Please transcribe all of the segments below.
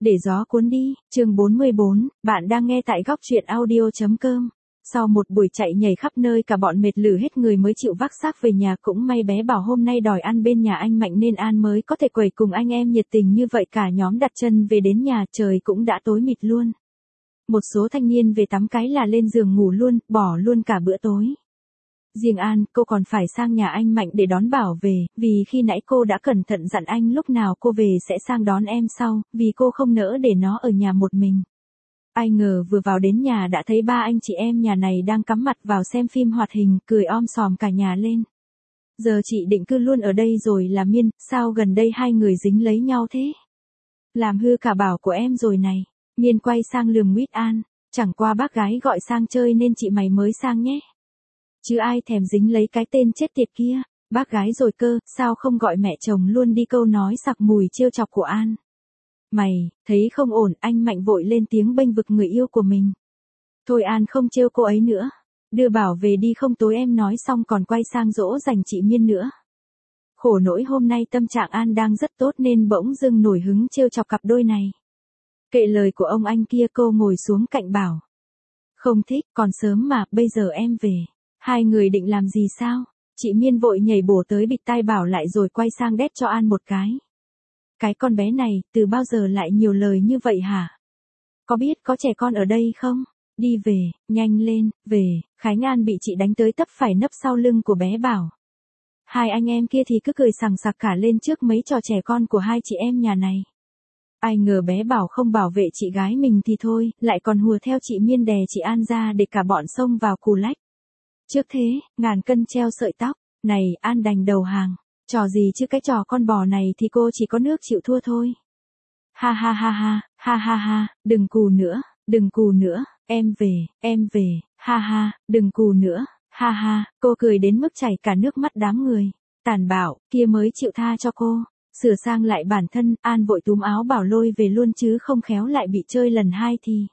Để gió cuốn đi, chương 44, bạn đang nghe tại góc truyện audio.com. Sau một buổi chạy nhảy khắp nơi cả bọn mệt lử hết người mới chịu vác xác về nhà, cũng may bé bảo hôm nay đòi ăn bên nhà anh Mạnh nên An mới có thể quẩy cùng anh em nhiệt tình như vậy. Cả nhóm đặt chân về đến nhà, trời cũng đã tối mịt luôn. Một số thanh niên về tắm cái là lên giường ngủ luôn, bỏ luôn cả bữa tối. Riêng An, cô còn phải sang nhà anh Mạnh để đón Bảo về, vì khi nãy cô đã cẩn thận dặn anh lúc nào cô về sẽ sang đón em sau, vì cô không nỡ để nó ở nhà một mình. Ai ngờ vừa vào đến nhà đã thấy ba anh chị em nhà này đang cắm mặt vào xem phim hoạt hình, cười om sòm cả nhà lên. Giờ chị định cư luôn ở đây rồi là Miên, sao gần đây hai người dính lấy nhau thế? Làm hư cả Bảo của em rồi này. Miên quay sang lườm nguýt An, chẳng qua bác gái gọi sang chơi nên chị mày mới sang nhé. Chứ ai thèm dính lấy cái tên chết tiệt kia, bác gái rồi cơ, sao không gọi mẹ chồng luôn đi, câu nói sặc mùi trêu chọc của An. Mày, thấy không ổn, anh Mạnh vội lên tiếng bênh vực người yêu của mình. Thôi An không trêu cô ấy nữa, đưa Bảo về đi không tối em nói xong còn quay sang dỗ dành chị Miên nữa. Khổ nỗi hôm nay tâm trạng An đang rất tốt nên bỗng dưng nổi hứng trêu chọc cặp đôi này. Kệ lời của ông anh kia, cô ngồi xuống cạnh Bảo. Không thích, còn sớm mà, bây giờ em về. Hai người định làm gì sao? Chị Miên vội nhảy bổ tới bịt tai Bảo lại rồi quay sang đét cho An một cái. Cái con bé này, từ bao giờ lại nhiều lời như vậy hả? Có biết có trẻ con ở đây không? Đi về, nhanh lên, về. Khánh An bị chị đánh tới tấp phải nấp sau lưng của bé Bảo. Hai anh em kia thì cứ cười sằng sặc cả lên trước mấy trò trẻ con của hai chị em nhà này. Ai ngờ bé Bảo không bảo vệ chị gái mình thì thôi, lại còn hùa theo chị Miên đè chị An ra để cả bọn xông vào cù lách. Trước thế, ngàn cân treo sợi tóc, này An đành đầu hàng, trò gì chứ cái trò con bò này thì cô chỉ có nước chịu thua thôi. Ha ha ha ha, ha ha ha, đừng cù nữa, em về, ha ha, đừng cù nữa, ha ha, cô cười đến mức chảy cả nước mắt đám người. Tàn bạo, kia mới chịu tha cho cô. Sửa sang lại bản thân, An vội túm áo Bảo lôi về luôn chứ không khéo lại bị chơi lần hai thì.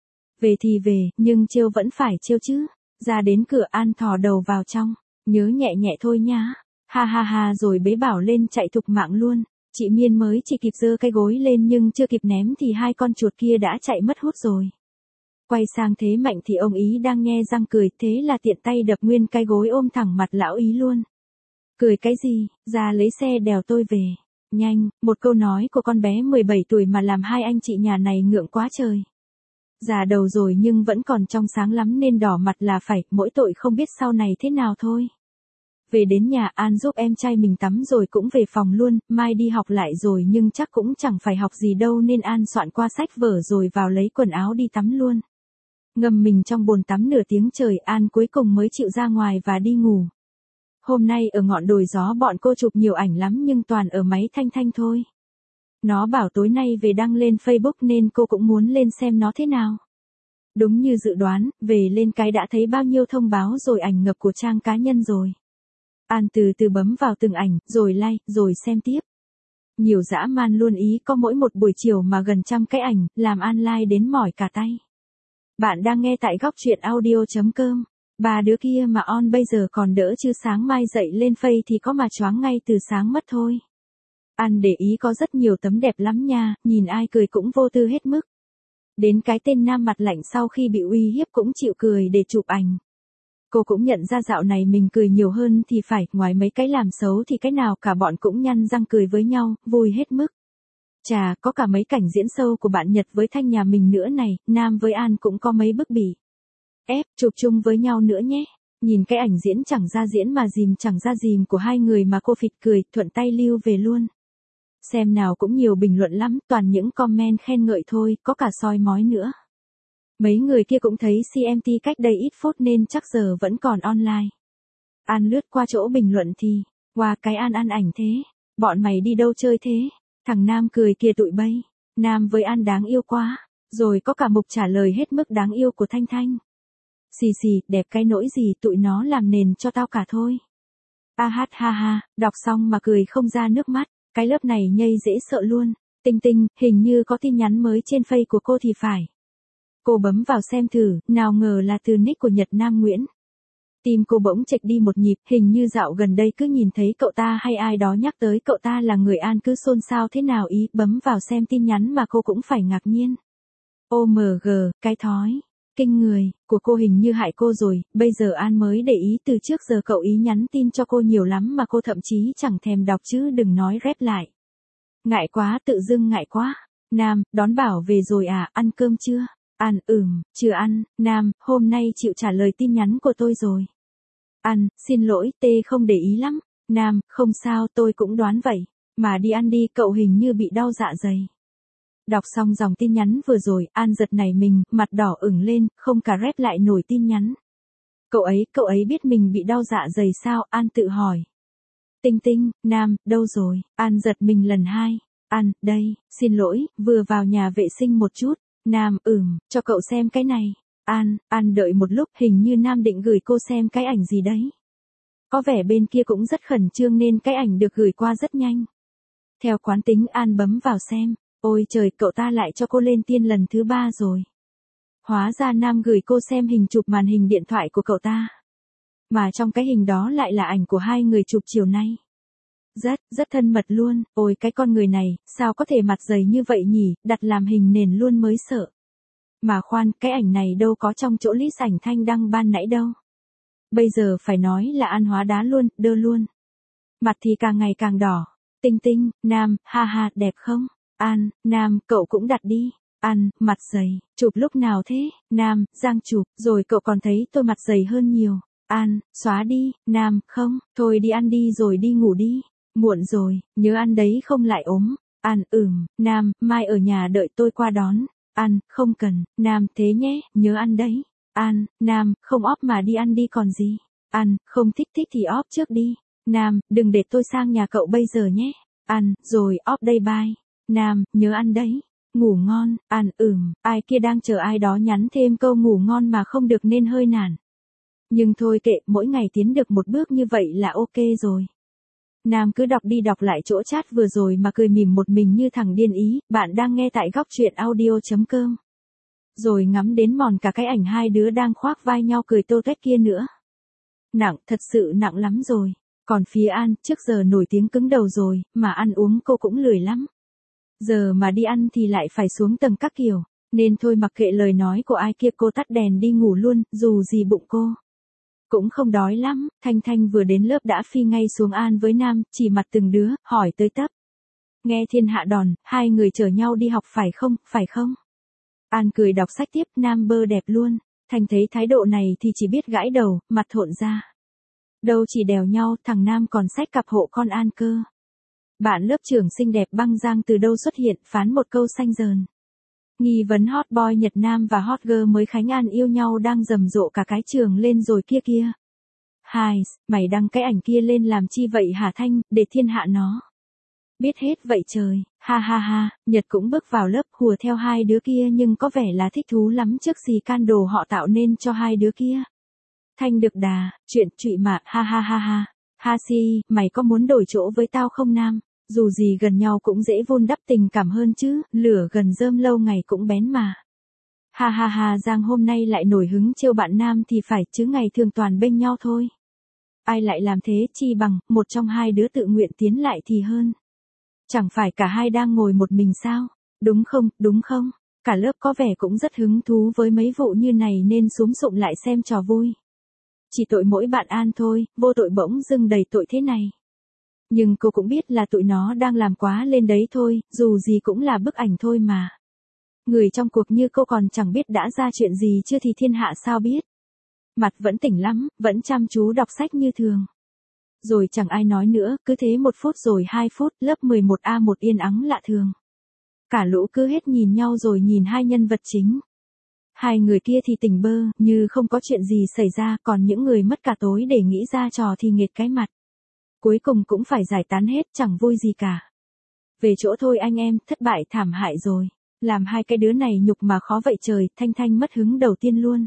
Về thì về, nhưng trêu vẫn phải trêu chứ. Ra đến cửa An thò đầu vào trong, nhớ nhẹ nhẹ thôi nhá. Ha ha ha rồi bế Bảo lên chạy thục mạng luôn. Chị Miên mới chỉ kịp giơ cái gối lên nhưng chưa kịp ném thì hai con chuột kia đã chạy mất hút rồi. Quay sang thế Mạnh thì ông ý đang nhe răng cười, thế là tiện tay đập nguyên cái gối ôm thẳng mặt lão ý luôn. Cười cái gì, ra lấy xe đèo tôi về. Nhanh, một câu nói của con bé 17 tuổi mà làm hai anh chị nhà này ngượng quá trời. Già đầu rồi nhưng vẫn còn trong sáng lắm nên đỏ mặt là phải, mỗi tội không biết sau này thế nào thôi. Về đến nhà An giúp em trai mình tắm rồi cũng về phòng luôn, mai đi học lại rồi nhưng chắc cũng chẳng phải học gì đâu nên An soạn qua sách vở rồi vào lấy quần áo đi tắm luôn. Ngâm mình trong bồn tắm nửa tiếng trời An cuối cùng mới chịu ra ngoài và đi ngủ. Hôm nay ở ngọn đồi gió bọn cô chụp nhiều ảnh lắm nhưng toàn ở máy Thanh Thanh thôi. Nó bảo tối nay về đăng lên Facebook nên cô cũng muốn lên xem nó thế nào. Đúng như dự đoán, về lên cái đã thấy bao nhiêu thông báo rồi ảnh ngập của trang cá nhân rồi. An từ từ bấm vào từng ảnh, rồi like, rồi xem tiếp. Nhiều dã man luôn ý, có mỗi một buổi chiều mà gần trăm cái ảnh, làm An like đến mỏi cả tay. Bạn đang nghe tại góc truyện audio.com. Ba đứa kia mà on bây giờ còn đỡ chứ sáng mai dậy lên Face thì có mà choáng ngay từ sáng mất thôi. An để ý có rất nhiều tấm đẹp lắm nha, nhìn ai cười cũng vô tư hết mức. Đến cái tên nam mặt lạnh sau khi bị uy hiếp cũng chịu cười để chụp ảnh. Cô cũng nhận ra dạo này mình cười nhiều hơn thì phải, ngoài mấy cái làm xấu thì cái nào cả bọn cũng nhăn răng cười với nhau, vui hết mức. Chà, có cả mấy cảnh diễn sâu của bạn Nhật với Thanh nhà mình nữa này, Nam với An cũng có mấy bức bỉ ép chụp chung với nhau nữa nhé. Nhìn cái ảnh diễn chẳng ra diễn mà dìm chẳng ra dìm của hai người mà cô phịt cười, thuận tay lưu về luôn. Xem nào cũng nhiều bình luận lắm, toàn những comment khen ngợi thôi, có cả soi mói nữa. Mấy người kia cũng thấy CMT cách đây ít phút nên chắc giờ vẫn còn online. An lướt qua chỗ bình luận thì, wow cái An ăn ảnh thế, bọn mày đi đâu chơi thế? Thằng Nam cười kìa tụi bay, Nam với An đáng yêu quá, rồi có cả mục trả lời hết mức đáng yêu của Thanh Thanh. Xì xì, đẹp cái nỗi gì tụi nó làm nền cho tao cả thôi. A hát ha ha, đọc xong mà cười không ra nước mắt, cái lớp này nhây dễ sợ luôn. Tinh Tinh, hình như có tin nhắn mới trên Face của cô thì phải. Cô bấm vào xem thử, nào ngờ là từ nick của Nhật Nam Nguyễn. Tim cô bỗng chệch đi một nhịp, hình như dạo gần đây cứ nhìn thấy cậu ta hay ai đó nhắc tới cậu ta là người An cứ xôn xao thế nào ý, bấm vào xem tin nhắn mà cô cũng phải ngạc nhiên. OMG, cái thói kinh người của cô hình như hại cô rồi, bây giờ An mới để ý từ trước giờ cậu ý nhắn tin cho cô nhiều lắm mà cô thậm chí chẳng thèm đọc chứ đừng nói rep lại. Ngại quá, tự dưng ngại quá. Nam, đón Bảo về rồi à, ăn cơm chưa? An, chưa ăn. Nam, hôm nay chịu trả lời tin nhắn của tôi rồi. An, xin lỗi, T không để ý lắm. Nam, không sao, tôi cũng đoán vậy. Mà đi ăn đi, cậu hình như bị đau dạ dày. Đọc xong dòng tin nhắn vừa rồi, An giật nảy mình, mặt đỏ ửng lên, không cả rep lại nổi tin nhắn. Cậu ấy biết mình bị đau dạ dày sao? An tự hỏi. Tinh Tinh, Nam, đâu rồi? An giật mình lần hai. An, đây, xin lỗi, vừa vào nhà vệ sinh một chút. Nam, cho cậu xem cái này. An đợi một lúc, hình như Nam định gửi cô xem cái ảnh gì đấy. Có vẻ bên kia cũng rất khẩn trương nên cái ảnh được gửi qua rất nhanh. Theo quán tính An bấm vào xem. Ôi trời, cậu ta lại cho cô lên tiên lần thứ 3 rồi. Hóa ra Nam gửi cô xem hình chụp màn hình điện thoại của cậu ta. Mà trong cái hình đó lại là ảnh của hai người chụp chiều nay. Rất thân mật luôn, ôi cái con người này, sao có thể mặt dày như vậy nhỉ, đặt làm hình nền luôn mới sợ. Mà khoan, cái ảnh này đâu có trong chỗ list ảnh Thanh đăng ban nãy đâu. Bây giờ phải nói là An hóa đá luôn, đơ luôn. Mặt thì càng ngày càng đỏ. Tinh Tinh, Nam, ha đẹp không? An, Nam, cậu cũng đặt đi. An, mặt dày, chụp lúc nào thế? Nam, Giang chụp, rồi cậu còn thấy tôi mặt dày hơn nhiều. An, xóa đi. Nam, không, thôi đi ăn đi rồi đi ngủ đi. Muộn rồi, nhớ ăn đấy không lại ốm. An, Nam, mai ở nhà đợi tôi qua đón. An, không cần. Nam, thế nhé, nhớ ăn đấy. An, Nam, không óp mà đi ăn đi còn gì. An, không thích thì óp trước đi. Nam, đừng để tôi sang nhà cậu bây giờ nhé. An, rồi óp đây bye. Nam, nhớ ăn đấy. Ngủ ngon. An, ai kia đang chờ ai đó nhắn thêm câu ngủ ngon mà không được nên hơi nản. Nhưng thôi kệ, mỗi ngày tiến được một bước như vậy là ok rồi. Nam cứ đọc đi đọc lại chỗ chat vừa rồi mà cười mỉm một mình như thằng điên ý, bạn đang nghe tại góc truyện audio.com. Rồi ngắm đến mòn cả cái ảnh hai đứa đang khoác vai nhau cười tô tuét kia nữa. Nặng, thật sự nặng lắm rồi. Còn phía An, trước giờ nổi tiếng cứng đầu rồi, mà ăn uống cô cũng lười lắm. Giờ mà đi ăn thì lại phải xuống tầng các kiểu, nên thôi mặc kệ lời nói của ai kia cô tắt đèn đi ngủ luôn, dù gì bụng cô cũng không đói lắm. Thanh vừa đến lớp đã phi ngay xuống An với Nam, chỉ mặt từng đứa, hỏi tới tấp. Nghe thiên hạ đòn, hai người chở nhau đi học phải không? An cười đọc sách tiếp, Nam bơ đẹp luôn. Thanh thấy thái độ này thì chỉ biết gãi đầu, mặt thộn ra. Đâu chỉ đèo nhau, thằng Nam còn xách cặp hộ con An cơ. Bạn lớp trưởng xinh đẹp Băng Giang từ đâu xuất hiện, phán một câu xanh dờn. Nghi vấn hot boy Nhật Nam và hot girl mới Khánh An yêu nhau đang rầm rộ cả cái trường lên rồi kia. Hai, mày đăng cái ảnh kia lên làm chi vậy hả Thanh, để thiên hạ nó biết hết vậy trời. Ha, Nhật cũng bước vào lớp hùa theo hai đứa kia nhưng có vẻ là thích thú lắm trước gì can đồ họ tạo nên cho hai đứa kia. Thanh được đà, chuyện trụy mà, ha. Ha si, mày có muốn đổi chỗ với tao không Nam? Dù gì gần nhau cũng dễ vun đắp tình cảm hơn chứ, lửa gần rơm lâu ngày cũng bén mà. Ha, Giang hôm nay lại nổi hứng trêu bạn Nam thì phải chứ ngày thường toàn bênh nhau thôi. Ai lại làm thế chi bằng, một trong hai đứa tự nguyện tiến lại thì hơn. Chẳng phải cả hai đang ngồi một mình sao? Đúng không? Cả lớp có vẻ cũng rất hứng thú với mấy vụ như này nên súm sụm lại xem trò vui. Chỉ tội mỗi bạn An thôi, vô tội bỗng dưng đầy tội thế này. Nhưng cô cũng biết là tụi nó đang làm quá lên đấy thôi, dù gì cũng là bức ảnh thôi mà. Người trong cuộc như cô còn chẳng biết đã ra chuyện gì chưa thì thiên hạ sao biết. Mặt vẫn tỉnh lắm, vẫn chăm chú đọc sách như thường. Rồi chẳng ai nói nữa, cứ thế 1 phút rồi 2 phút, lớp 11A1 yên ắng lạ thường. Cả lũ cứ hết nhìn nhau rồi nhìn hai nhân vật chính. Hai người kia thì tỉnh bơ, như không có chuyện gì xảy ra, còn những người mất cả tối để nghĩ ra trò thì nghệt cái mặt. Cuối cùng cũng phải giải tán hết, chẳng vui gì cả. Về chỗ thôi anh em, thất bại thảm hại rồi. Làm hai cái đứa này nhục mà khó vậy trời, Thanh mất hứng đầu tiên luôn.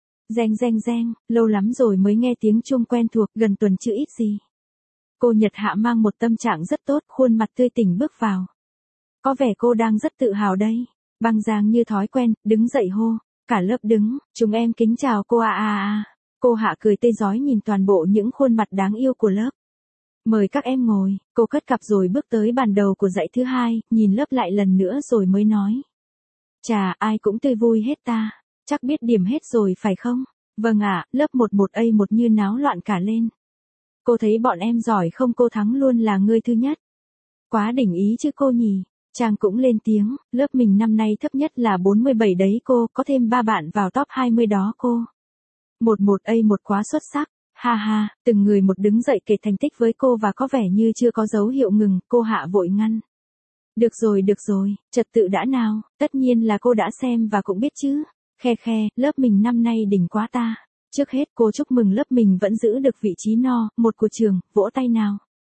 Reng, lâu lắm rồi mới nghe tiếng chuông quen thuộc, gần tuần chứ ít gì. Cô Nhật Hạ mang một tâm trạng rất tốt, khuôn mặt tươi tỉnh bước vào. Có vẻ cô đang rất tự hào đây. Băng Giang như thói quen, đứng dậy hô. Cả lớp đứng, chúng em kính chào cô à. Cô Hạ cười tươi rói nhìn toàn bộ những khuôn mặt đáng yêu của lớp. Mời các em ngồi, cô cất cặp rồi bước tới bàn đầu của dãy thứ hai, nhìn lớp lại lần nữa rồi mới nói. Chà, ai cũng tươi vui hết ta, chắc biết điểm hết rồi phải không? Vâng ạ, lớp 11A1 như náo loạn cả lên. Cô thấy bọn em giỏi không, cô thắng luôn là người thứ nhất. Quá đỉnh ý chứ cô nhỉ? Trang cũng lên tiếng, lớp mình năm nay thấp nhất là 47 đấy cô, có thêm 3 bạn vào top 20 đó cô. 11A1 quá xuất sắc, ha ha, từng người một đứng dậy kể thành tích với cô và có vẻ như chưa có dấu hiệu ngừng, cô Hạ vội ngăn. Được rồi, trật tự đã nào, tất nhiên là cô đã xem và cũng biết chứ. Khe khe, lớp mình năm nay đỉnh quá ta. Trước hết cô chúc mừng lớp mình vẫn giữ được vị trí no, 1 của trường, vỗ tay nào.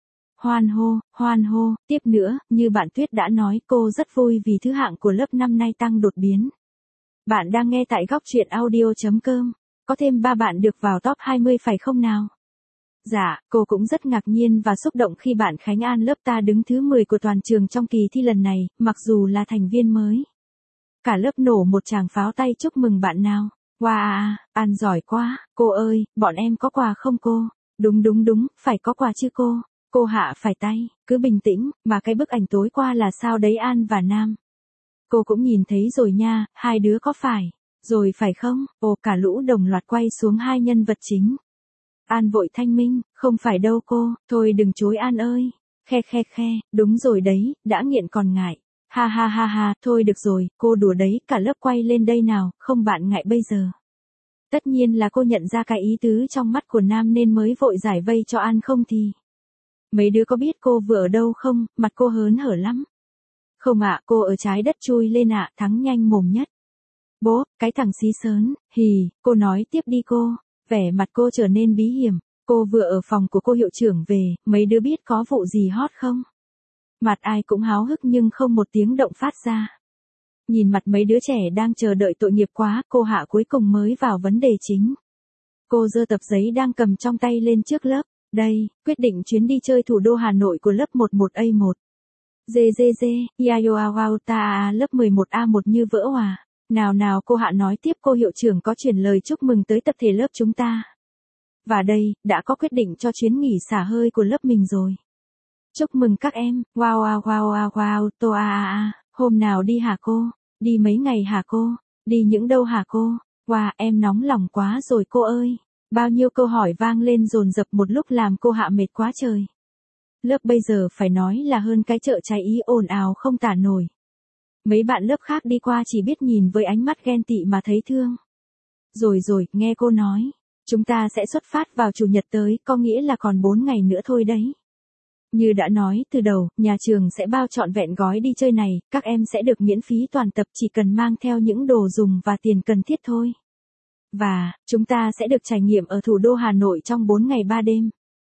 Hoan hô, tiếp nữa, như bạn Tuyết đã nói cô rất vui vì thứ hạng của lớp năm nay tăng đột biến. Bạn đang nghe tại góc truyện audio.com, có thêm 3 bạn được vào top 20 phải không nào? Dạ, cô cũng rất ngạc nhiên và xúc động khi bạn Khánh An lớp ta đứng thứ 10 của toàn trường trong kỳ thi lần này, mặc dù là thành viên mới. Cả lớp nổ một tràng pháo tay chúc mừng bạn nào. Wow, An giỏi quá, cô ơi, bọn em có quà không cô? Đúng, phải có quà chứ cô. Cô Hạ phải tay, cứ bình tĩnh, mà cái bức ảnh tối qua là sao đấy An và Nam? Cô cũng nhìn thấy rồi nha, hai đứa có phải? Rồi phải không? Ồ, cả lũ đồng loạt quay xuống hai nhân vật chính. An vội thanh minh, không phải đâu cô, thôi đừng chối An ơi. Khe, đúng rồi đấy, đã nghiện còn ngại. Ha, thôi được rồi, cô đùa đấy, cả lớp quay lên đây nào, không bạn ngại bây giờ. Tất nhiên là cô nhận ra cái ý tứ trong mắt của Nam nên mới vội giải vây cho An không thì. Mấy đứa có biết cô vừa ở đâu không, mặt cô hớn hở lắm. Không ạ, cô ở trái đất chui lên ạ, thắng nhanh mồm nhất. Bố, cái thằng xí sớn, hì, cô nói tiếp đi cô. Vẻ mặt cô trở nên bí hiểm, cô vừa ở phòng của cô hiệu trưởng về, mấy đứa biết có vụ gì hot không? Mặt ai cũng háo hức nhưng không một tiếng động phát ra. Nhìn mặt mấy đứa trẻ đang chờ đợi tội nghiệp quá, cô Hạ cuối cùng mới vào vấn đề chính. Cô giơ tập giấy đang cầm trong tay lên trước lớp. Đây, quyết định chuyến đi chơi thủ đô Hà Nội của lớp 11A1. Yayo ta lớp 11A1 như vỡ hòa. Nào cô Hạ nói tiếp, cô hiệu trưởng có chuyển lời chúc mừng tới tập thể lớp chúng ta. Và đây, đã có quyết định cho chuyến nghỉ xả hơi của lớp mình rồi. Chúc mừng các em, wow, hôm nào đi hả cô? Đi mấy ngày hả cô? Đi những đâu hả cô? Wow, em nóng lòng quá rồi cô ơi. Bao nhiêu câu hỏi vang lên dồn dập một lúc làm cô Hạ mệt quá trời. Lớp bây giờ phải nói là hơn cái chợ cháy ý ồn ào không tả nổi. Mấy bạn lớp khác đi qua chỉ biết nhìn với ánh mắt ghen tị mà thấy thương. Rồi, nghe cô nói. Chúng ta sẽ xuất phát vào chủ nhật tới, có nghĩa là còn 4 ngày nữa thôi đấy. Như đã nói từ đầu, nhà trường sẽ bao trọn vẹn gói đi chơi này, các em sẽ được miễn phí toàn tập chỉ cần mang theo những đồ dùng và tiền cần thiết thôi. Và, chúng ta sẽ được trải nghiệm ở thủ đô Hà Nội trong 4 ngày 3 đêm.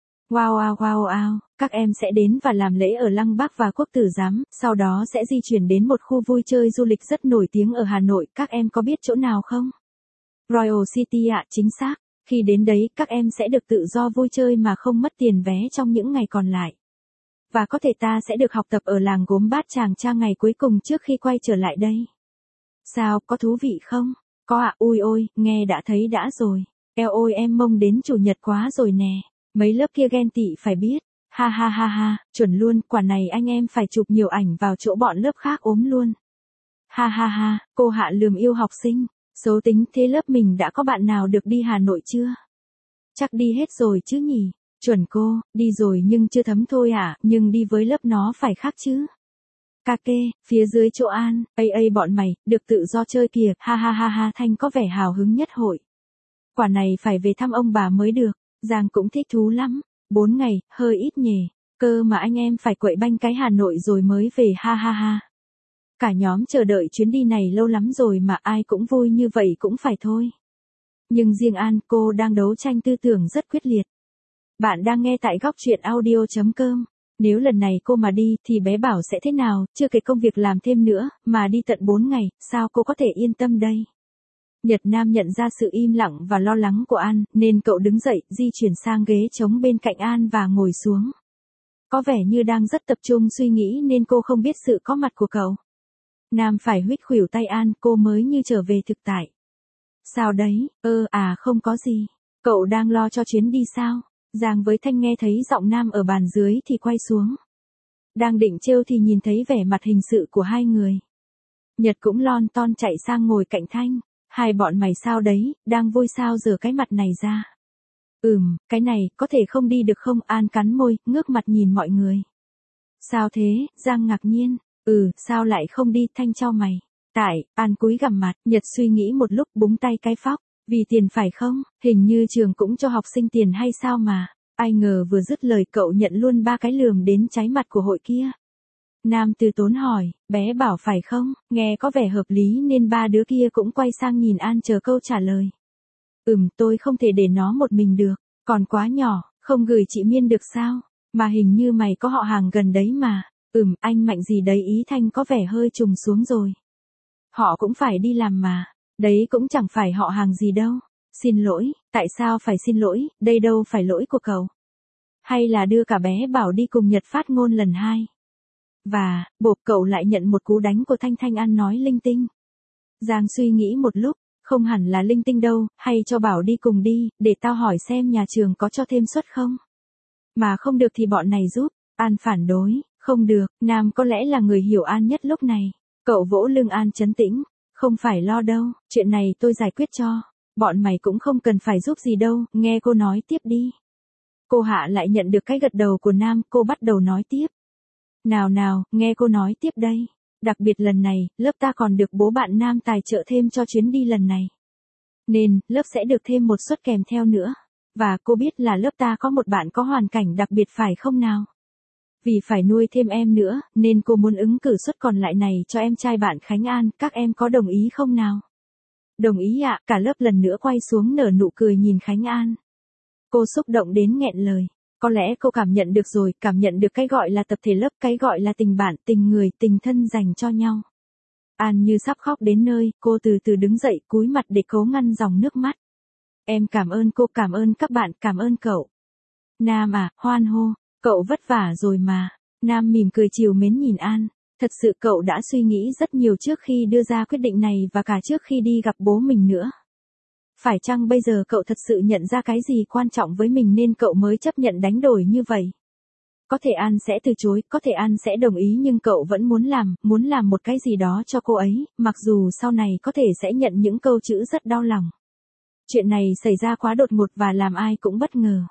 Wow, các em sẽ đến và làm lễ ở Lăng Bác và Quốc Tử Giám, sau đó sẽ di chuyển đến một khu vui chơi du lịch rất nổi tiếng ở Hà Nội, các em có biết chỗ nào không? Royal City ạ, chính xác. Khi đến đấy, các em sẽ được tự do vui chơi mà không mất tiền vé trong những ngày còn lại. Và có thể ta sẽ được học tập ở làng gốm Bát Tràng Cha ngày cuối cùng trước khi quay trở lại đây. Sao, có thú vị không? Có ạ, ui ôi, nghe đã thấy đã rồi. Eo ôi em mong đến chủ nhật quá rồi nè. Mấy lớp kia ghen tị phải biết. Ha, chuẩn luôn, quả này anh em phải chụp nhiều ảnh vào chỗ bọn lớp khác ốm luôn. Ha, cô Hạ lườm yêu học sinh. Xấu tính thế lớp mình đã có bạn nào được đi Hà Nội chưa? Chắc đi hết rồi chứ nhỉ? Chuẩn cô, đi rồi nhưng chưa thấm thôi à, nhưng đi với lớp nó phải khác chứ. Kake, phía dưới chỗ An, bọn mày, được tự do chơi kìa, ha, Thanh có vẻ hào hứng nhất hội. Quả này phải về thăm ông bà mới được, Giang cũng thích thú lắm, 4 ngày, hơi ít nhỉ, cơ mà anh em phải quậy banh cái Hà Nội rồi mới về ha. Cả nhóm chờ đợi chuyến đi này lâu lắm rồi mà ai cũng vui như vậy cũng phải thôi. Nhưng riêng An, cô đang đấu tranh tư tưởng rất quyết liệt. Bạn đang nghe tại góc truyện audio.com. Nếu lần này cô mà đi thì bé Bảo sẽ thế nào, chưa kể công việc làm thêm nữa, mà đi tận 4 ngày, sao cô có thể yên tâm đây? Nhật Nam nhận ra sự im lặng và lo lắng của An, nên cậu đứng dậy, di chuyển sang ghế trống bên cạnh An và ngồi xuống. Có vẻ như đang rất tập trung suy nghĩ nên cô không biết sự có mặt của cậu. Nam phải huých khuỷu tay An, cô mới như trở về thực tại. Sao đấy, không có gì. Cậu đang lo cho chuyến đi sao? Giang với Thanh nghe thấy giọng Nam ở bàn dưới thì quay xuống. Đang định trêu thì nhìn thấy vẻ mặt hình sự của hai người. Nhật cũng lon ton chạy sang ngồi cạnh Thanh. Hai bọn mày sao đấy, đang vui sao giở cái mặt này ra. Cái này, có thể không đi được không? An cắn môi, ngước mặt nhìn mọi người. Sao thế? Giang ngạc nhiên. Sao lại không đi? Thanh chau mày. Tại, An cúi gằm mặt, Nhật suy nghĩ một lúc búng tay cái phóc. Vì tiền phải không? Hình như trường cũng cho học sinh tiền hay sao mà. Ai ngờ vừa dứt lời cậu nhận luôn 3 cái lườm đến cháy mặt của hội kia. Nam từ tốn hỏi, bé bảo phải không? Nghe có vẻ hợp lý nên 3 đứa kia cũng quay sang nhìn An chờ câu trả lời. Tôi không thể để nó một mình được, còn quá nhỏ, không gửi chị Miên được sao? Mà hình như mày có họ hàng gần đấy mà. Anh Mạnh gì đấy, ý Thanh có vẻ hơi trùng xuống rồi. Họ cũng phải đi làm mà. Đấy cũng chẳng phải họ hàng gì đâu. Xin lỗi, tại sao phải xin lỗi, đây đâu phải lỗi của cậu. Hay là đưa cả bé Bảo đi cùng Nhật phát ngôn lần 2. Và, bộp cậu lại nhận một cú đánh của Thanh. Thanh An nói linh tinh. Giang suy nghĩ một lúc, không hẳn là linh tinh đâu, hay cho Bảo đi cùng đi, để tao hỏi xem nhà trường có cho thêm suất không. Mà không được thì bọn này giúp. An phản đối, không được, Nam có lẽ là người hiểu An nhất lúc này. Cậu vỗ lưng An trấn tĩnh. Không phải lo đâu, chuyện này tôi giải quyết cho. Bọn mày cũng không cần phải giúp gì đâu, nghe cô nói tiếp đi. Cô Hạ lại nhận được cái gật đầu của Nam, cô bắt đầu nói tiếp. Nào, nghe cô nói tiếp đây. Đặc biệt lần này, lớp ta còn được bố bạn Nam tài trợ thêm cho chuyến đi lần này. Nên, lớp sẽ được thêm một suất kèm theo nữa. Và cô biết là lớp ta có một bạn có hoàn cảnh đặc biệt phải không nào? Vì phải nuôi thêm em nữa, nên cô muốn ứng cử suất còn lại này cho em trai bạn Khánh An, các em có đồng ý không nào? Đồng ý ạ, cả lớp lần nữa quay xuống nở nụ cười nhìn Khánh An. Cô xúc động đến nghẹn lời. Có lẽ cô cảm nhận được rồi, cảm nhận được cái gọi là tập thể lớp, cái gọi là tình bạn, tình người, tình thân dành cho nhau. An như sắp khóc đến nơi, cô từ từ đứng dậy, cúi mặt để cố ngăn dòng nước mắt. Em cảm ơn cô, cảm ơn các bạn, cảm ơn cậu. Nam à, hoan hô, cậu vất vả rồi mà. Nam mỉm cười trìu mến nhìn An. Thật sự cậu đã suy nghĩ rất nhiều trước khi đưa ra quyết định này và cả trước khi đi gặp bố mình nữa. Phải chăng bây giờ cậu thật sự nhận ra cái gì quan trọng với mình nên cậu mới chấp nhận đánh đổi như vậy? Có thể An sẽ từ chối, có thể An sẽ đồng ý nhưng cậu vẫn muốn làm một cái gì đó cho cô ấy, mặc dù sau này có thể sẽ nhận những câu chữ rất đau lòng. Chuyện này xảy ra quá đột ngột và làm ai cũng bất ngờ.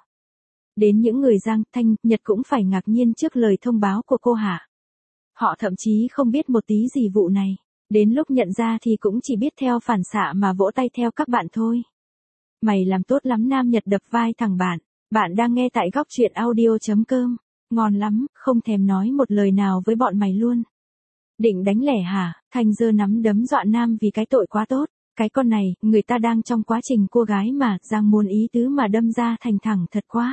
Đến những người Giang, Thanh, Nhật cũng phải ngạc nhiên trước lời thông báo của cô Hạ. Họ thậm chí không biết một tí gì vụ này. Đến lúc nhận ra thì cũng chỉ biết theo phản xạ mà vỗ tay theo các bạn thôi. Mày làm tốt lắm. Nam Nhật đập vai thằng bạn. Bạn đang nghe tại góc truyện audio.com. Ngon lắm, không thèm nói một lời nào với bọn mày luôn. Định đánh lẻ hả? Thanh giơ nắm đấm dọa Nam vì cái tội quá tốt. Cái con này, người ta đang trong quá trình cua gái mà, Giang muốn ý tứ mà đâm ra thành thẳng thật quá.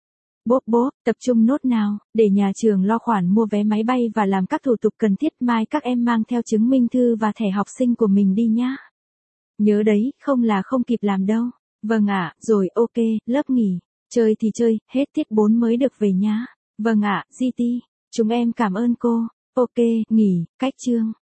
Bốp, tập trung nốt nào, để nhà trường lo khoản mua vé máy bay và làm các thủ tục cần thiết, mai các em mang theo chứng minh thư và thẻ học sinh của mình đi nhá. Nhớ đấy, không là không kịp làm đâu. Vâng ạ, rồi ok, lớp nghỉ. Chơi thì chơi, hết tiết 4 mới được về nhá. Vâng ạ, GT. Chúng em cảm ơn cô. Ok, nghỉ, cách chương.